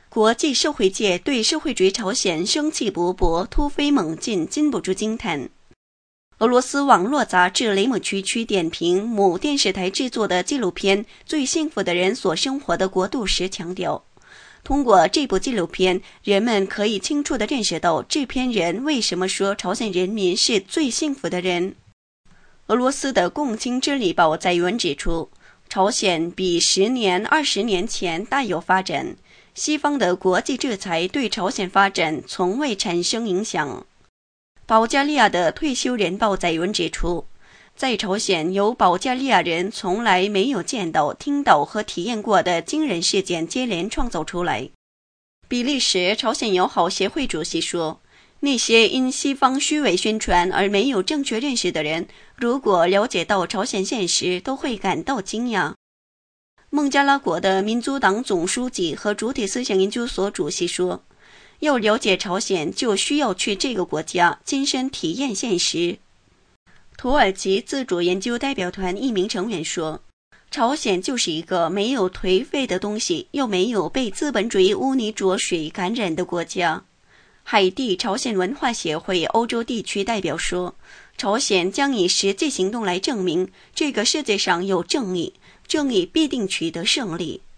国际社会界对社会主义朝鲜生气勃勃、突飞猛进禁不住惊叹。俄罗斯网络杂志雷姆区区点评某电视台制作的纪录片《最幸福的人所生活的国度》时强调，通过这部纪录片，人们可以清楚地认识到制片人为什么说朝鲜人民是最幸福的人。俄罗斯的共青之力报在文指出，朝鲜比10年、20年前大有发展，西方的国际制裁对朝鲜发展从未产生影响。保加利亚的退休人报载文指出，在朝鲜有保加利亚人从来没有见到、听到和体验过的惊人事件接连创造出来。比利时朝鲜友好协会主席说，那些因西方虚伪宣传而没有正确认识的人，如果了解到朝鲜现实，都会感到惊讶。孟加拉国的民族党总书记和主体思想研究所主席说，要了解朝鲜，就需要去这个国家亲身体验现实。土耳其自主研究代表团一名成员说，朝鲜就是一个没有颓废的东西，又没有被资本主义污泥浊水感染的国家。海地朝鲜文化协会欧洲地区代表说，朝鲜将以实际行动来证明这个世界上有正义，正义必定取得胜利。